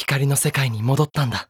光の世界に戻ったんだ。